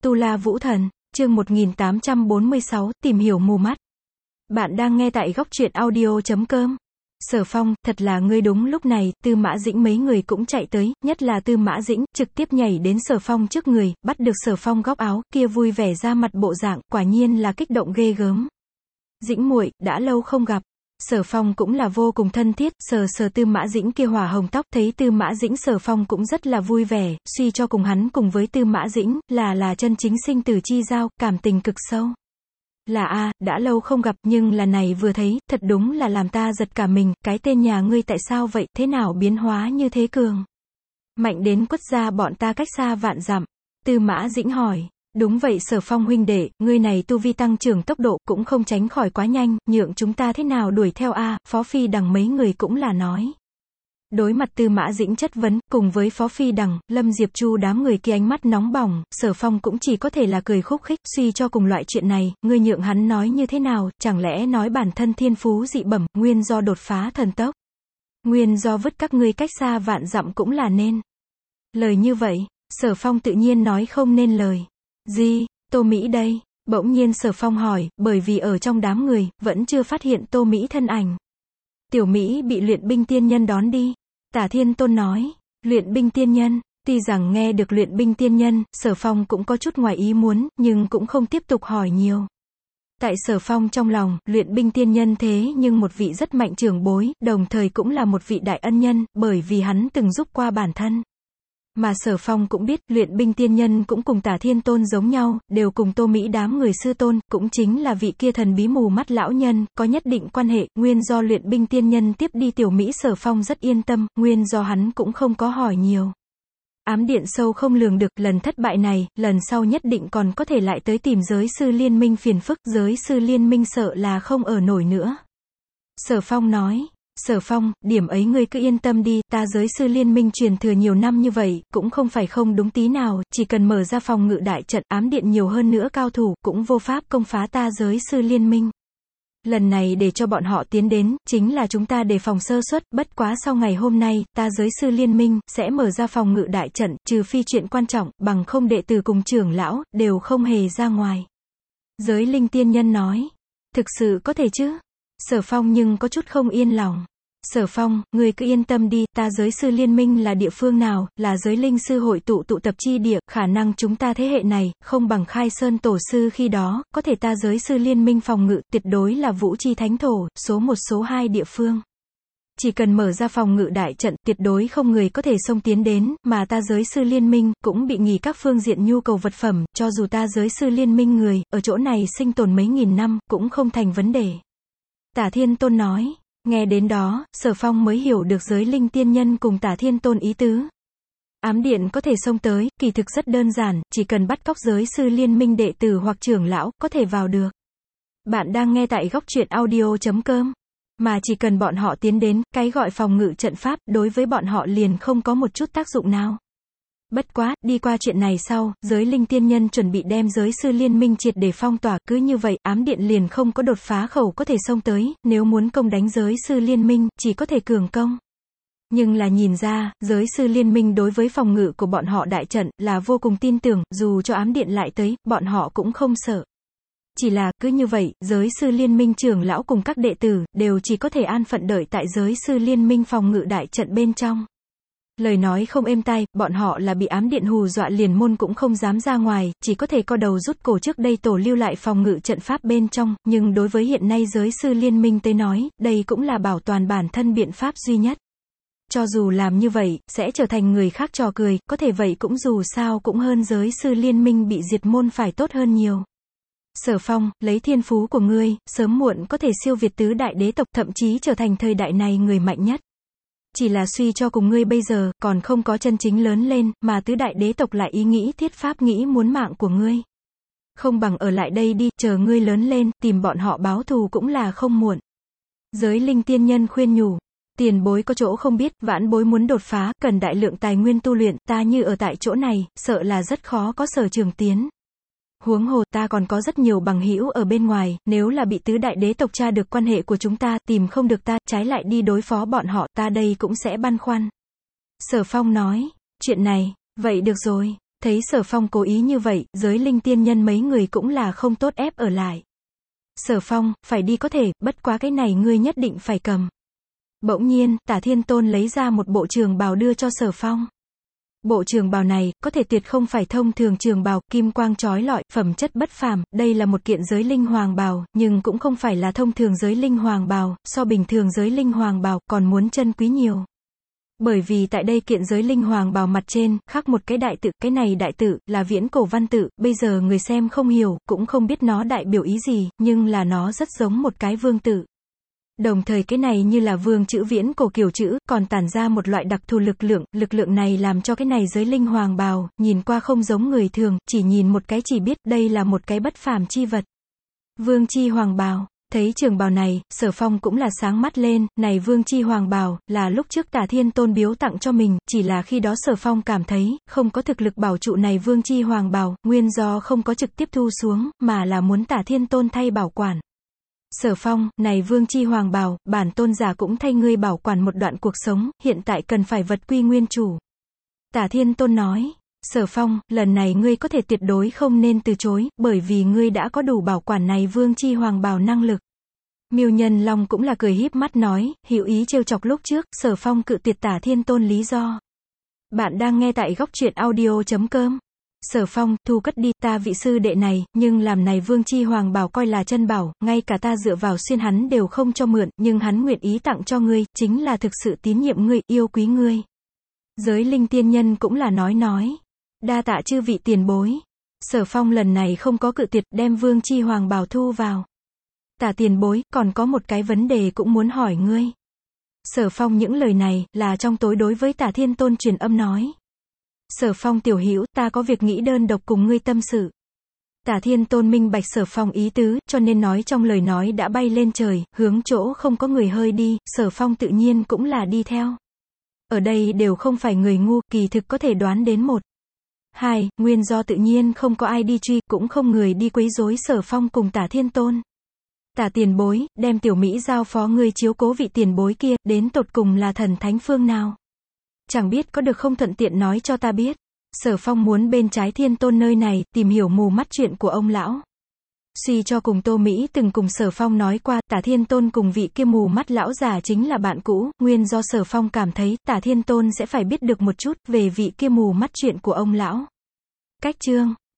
Tu La Vũ Thần, chương 1846, tìm hiểu mù mắt. Bạn đang nghe tại góc truyện audio.com. Sở Phong, thật là ngươi đúng. Lúc này, Tư Mã Dĩnh mấy người cũng chạy tới, nhất là Tư Mã Dĩnh, trực tiếp nhảy đến Sở Phong trước người, bắt được Sở Phong góc áo, kia vui vẻ ra mặt bộ dạng, quả nhiên là kích động ghê gớm. Dĩnh muội, đã lâu không gặp. Sở Phong cũng là vô cùng thân thiết, sờ sờ Tư Mã Dĩnh kia hỏa hồng tóc, thấy Tư Mã Dĩnh Sở Phong cũng rất là vui vẻ, suy cho cùng hắn cùng với Tư Mã Dĩnh, là chân chính sinh tử chi giao, cảm tình cực sâu. Là đã lâu không gặp, nhưng là này vừa thấy, thật đúng là làm ta giật cả mình, cái tên nhà ngươi tại sao vậy, thế nào biến hóa như thế cường? Mạnh đến quất ra bọn ta cách xa vạn dặm. Tư Mã Dĩnh hỏi. Đúng vậy Sở Phong huynh đệ, ngươi này tu vi tăng trưởng tốc độ cũng không tránh khỏi quá nhanh, nhượng chúng ta thế nào đuổi theo Phó Phi Đằng mấy người cũng là nói. Đối mặt Tư Mã Dĩnh chất vấn, cùng với Phó Phi Đằng, Lâm Diệp Chu đám người kia ánh mắt nóng bỏng, Sở Phong cũng chỉ có thể là cười khúc khích, suy cho cùng loại chuyện này, ngươi nhượng hắn nói như thế nào, chẳng lẽ nói bản thân thiên phú dị bẩm, nguyên do đột phá thần tốc, nguyên do vứt các ngươi cách xa vạn dặm cũng là nên. Lời như vậy, Sở Phong tự nhiên nói không nên lời. Gì, Tô Mỹ đây? Bỗng nhiên Sở Phong hỏi, bởi vì ở trong đám người, vẫn chưa phát hiện Tô Mỹ thân ảnh. Tiểu Mỹ bị luyện binh tiên nhân đón đi. Tả Thiên Tôn nói, luyện binh tiên nhân, tuy rằng nghe được luyện binh tiên nhân, Sở Phong cũng có chút ngoài ý muốn, nhưng cũng không tiếp tục hỏi nhiều. Tại Sở Phong trong lòng, luyện binh tiên nhân thế nhưng một vị rất mạnh trưởng bối, đồng thời cũng là một vị đại ân nhân, bởi vì hắn từng giúp qua bản thân. Mà Sở Phong cũng biết, luyện binh tiên nhân cũng cùng Tả Thiên Tôn giống nhau, đều cùng Tô Mỹ đám người sư tôn, cũng chính là vị kia thần bí mù mắt lão nhân, có nhất định quan hệ, nguyên do luyện binh tiên nhân tiếp đi Tiểu Mỹ Sở Phong rất yên tâm, nguyên do hắn cũng không có hỏi nhiều. Ám điện sâu không lường được, lần thất bại này, lần sau nhất định còn có thể lại tới tìm giới sư liên minh phiền phức, giới sư liên minh sợ là không ở nổi nữa. Sở Phong nói. Sở Phong, điểm ấy ngươi cứ yên tâm đi, ta giới sư liên minh truyền thừa nhiều năm như vậy, cũng không phải không đúng tí nào, chỉ cần mở ra phòng ngự đại trận, ám điện nhiều hơn nữa cao thủ, cũng vô pháp công phá ta giới sư liên minh. Lần này để cho bọn họ tiến đến, chính là chúng ta đề phòng sơ suất, bất quá sau ngày hôm nay, ta giới sư liên minh, sẽ mở ra phòng ngự đại trận, trừ phi chuyện quan trọng, bằng không đệ tử cùng trưởng lão, đều không hề ra ngoài. Giới linh tiên nhân nói, thực sự có thể chứ? Sở Phong nhưng có chút không yên lòng. Sở Phong, ngươi cứ yên tâm đi, ta giới sư liên minh là địa phương nào, là giới linh sư hội tụ tập chi địa, khả năng chúng ta thế hệ này, không bằng Khai Sơn tổ sư khi đó, có thể ta giới sư liên minh phòng ngự, tuyệt đối là Vũ Chi Thánh Thổ, số 1 số 2 địa phương. Chỉ cần mở ra phòng ngự đại trận, tuyệt đối không người có thể xông tiến đến, mà ta giới sư liên minh, cũng bị nghỉ các phương diện nhu cầu vật phẩm, cho dù ta giới sư liên minh người, ở chỗ này sinh tồn mấy nghìn năm, cũng không thành vấn đề. Tả Thiên Tôn nói. Nghe đến đó, Sở Phong mới hiểu được giới linh tiên nhân cùng Tả Thiên Tôn ý tứ. Ám điện có thể xông tới, kỳ thực rất đơn giản, chỉ cần bắt cóc giới sư liên minh đệ tử hoặc trưởng lão, có thể vào được. Bạn đang nghe tại góc truyện audio.com. Mà chỉ cần bọn họ tiến đến, cái gọi phòng ngự trận pháp, đối với bọn họ liền không có một chút tác dụng nào. Bất quá, đi qua chuyện này sau, giới linh tiên nhân chuẩn bị đem giới sư liên minh triệt để phong tỏa, cứ như vậy, ám điện liền không có đột phá khẩu có thể xông tới, nếu muốn công đánh giới sư liên minh, chỉ có thể cường công. Nhưng là nhìn ra, giới sư liên minh đối với phòng ngự của bọn họ đại trận, là vô cùng tin tưởng, dù cho ám điện lại tới, bọn họ cũng không sợ. Chỉ là, cứ như vậy, giới sư liên minh trưởng lão cùng các đệ tử, đều chỉ có thể an phận đợi tại giới sư liên minh phòng ngự đại trận bên trong. Lời nói không êm tai, bọn họ là bị ám điện hù dọa liền môn cũng không dám ra ngoài, chỉ có thể co đầu rút cổ trước đây tổ lưu lại phòng ngự trận pháp bên trong, nhưng đối với hiện nay giới sư liên minh tới nói, đây cũng là bảo toàn bản thân biện pháp duy nhất. Cho dù làm như vậy, sẽ trở thành người khác trò cười, có thể vậy cũng dù sao cũng hơn giới sư liên minh bị diệt môn phải tốt hơn nhiều. Sở Phong, lấy thiên phú của ngươi, sớm muộn có thể siêu việt tứ đại đế tộc, thậm chí trở thành thời đại này người mạnh nhất. Chỉ là suy cho cùng ngươi bây giờ, còn không có chân chính lớn lên, mà tứ đại đế tộc lại ý nghĩ thiết pháp nghĩ muốn mạng của ngươi. Không bằng ở lại đây đi, chờ ngươi lớn lên, tìm bọn họ báo thù cũng là không muộn. Giới linh tiên nhân khuyên nhủ, tiền bối có chỗ không biết, vãn bối muốn đột phá, cần đại lượng tài nguyên tu luyện, ta như ở tại chỗ này, sợ là rất khó có sở trường tiến. Huống hồ ta còn có rất nhiều bằng hữu ở bên ngoài, nếu là bị tứ đại đế tộc tra được quan hệ của chúng ta, tìm không được ta, trái lại đi đối phó bọn họ, ta đây cũng sẽ băn khoăn. Sở Phong nói, chuyện này, vậy được rồi, Thấy Sở Phong cố ý như vậy, giới linh tiên nhân mấy người cũng là không tốt ép ở lại. Sở Phong, phải đi có thể, bất quá cái này ngươi nhất định phải cầm. Bỗng nhiên, Tả Thiên Tôn lấy ra một bộ trường bào đưa cho Sở Phong. Bộ trường bào này, có thể tuyệt không phải thông thường trường bào, kim quang chói lọi, phẩm chất bất phàm, đây là một kiện giới linh hoàng bào, nhưng cũng không phải là thông thường giới linh hoàng bào, so bình thường giới linh hoàng bào, còn muốn chân quý nhiều. Bởi vì tại đây kiện giới linh hoàng bào mặt trên, khắc một cái đại tự, cái này đại tự, là viễn cổ văn tự, bây giờ người xem không hiểu, cũng không biết nó đại biểu ý gì, nhưng là nó rất giống một cái vương tự. Đồng thời cái này như là vương chữ viễn cổ kiểu chữ, còn tản ra một loại đặc thù lực lượng này làm cho cái này giới linh hoàng bào, nhìn qua không giống người thường, chỉ nhìn một cái chỉ biết đây là một cái bất phàm chi vật. Vương chi hoàng bào. Thấy trường bào này, Sở Phong cũng là sáng mắt lên, này vương chi hoàng bào, là lúc trước Tả Thiên Tôn biếu tặng cho mình, chỉ là khi đó Sở Phong cảm thấy, không có thực lực bảo trụ này vương chi hoàng bào, nguyên do không có trực tiếp thu xuống, mà là muốn Tả Thiên Tôn thay bảo quản. Sở Phong, này vương chi hoàng bào, bản tôn giả cũng thay ngươi bảo quản một đoạn cuộc sống, hiện tại cần phải vật quy nguyên chủ. Tả Thiên Tôn nói. Sở Phong, lần này ngươi có thể tuyệt đối không nên từ chối, bởi vì ngươi đã có đủ bảo quản này vương chi hoàng bào năng lực. Miêu Nhân Long cũng là cười híp mắt nói, hữu ý trêu chọc lúc trước, Sở Phong cự tuyệt Tả Thiên Tôn lý do. Bạn đang nghe tại góc truyện audio.com. Sở Phong, thu cất đi, ta vị sư đệ này, nhưng làm này vương chi hoàng bào coi là chân bảo, ngay cả ta dựa vào xuyên hắn đều không cho mượn, nhưng hắn nguyện ý tặng cho ngươi, chính là thực sự tín nhiệm ngươi, yêu quý ngươi. Giới linh tiên nhân cũng là nói. Đa tạ chư vị tiền bối. Sở Phong lần này không có cự tuyệt, đem vương chi hoàng bào thu vào. Tả tiền bối, còn có một cái vấn đề cũng muốn hỏi ngươi. Sở Phong những lời này, là trong tối đối với Tả Thiên Tôn truyền âm nói. Sở Phong tiểu hữu, ta có việc nghĩ đơn độc cùng ngươi tâm sự. Tả Thiên Tôn minh bạch Sở Phong ý tứ, cho nên nói trong lời nói đã bay lên trời, hướng chỗ không có người hơi đi, Sở Phong tự nhiên cũng là đi theo. Ở đây đều không phải người ngu, kỳ thực có thể đoán đến một. Hai, nguyên do tự nhiên không có ai đi truy, cũng không người đi quấy rối Sở Phong cùng Tả Thiên Tôn. Tả tiền bối, đem tiểu Mỹ giao phó ngươi chiếu cố vị tiền bối kia, đến tột cùng là thần thánh phương nào? Chẳng biết có được không thuận tiện nói cho ta biết. Sở Phong muốn bên trái Thiên Tôn nơi này, tìm hiểu mù mắt chuyện của ông lão. Suy cho cùng Tô Mỹ từng cùng Sở Phong nói qua, Tả Thiên Tôn cùng vị kia mù mắt lão già chính là bạn cũ, nguyên do Sở Phong cảm thấy, Tả Thiên Tôn sẽ phải biết được một chút, về vị kia mù mắt chuyện của ông lão. Cách chương.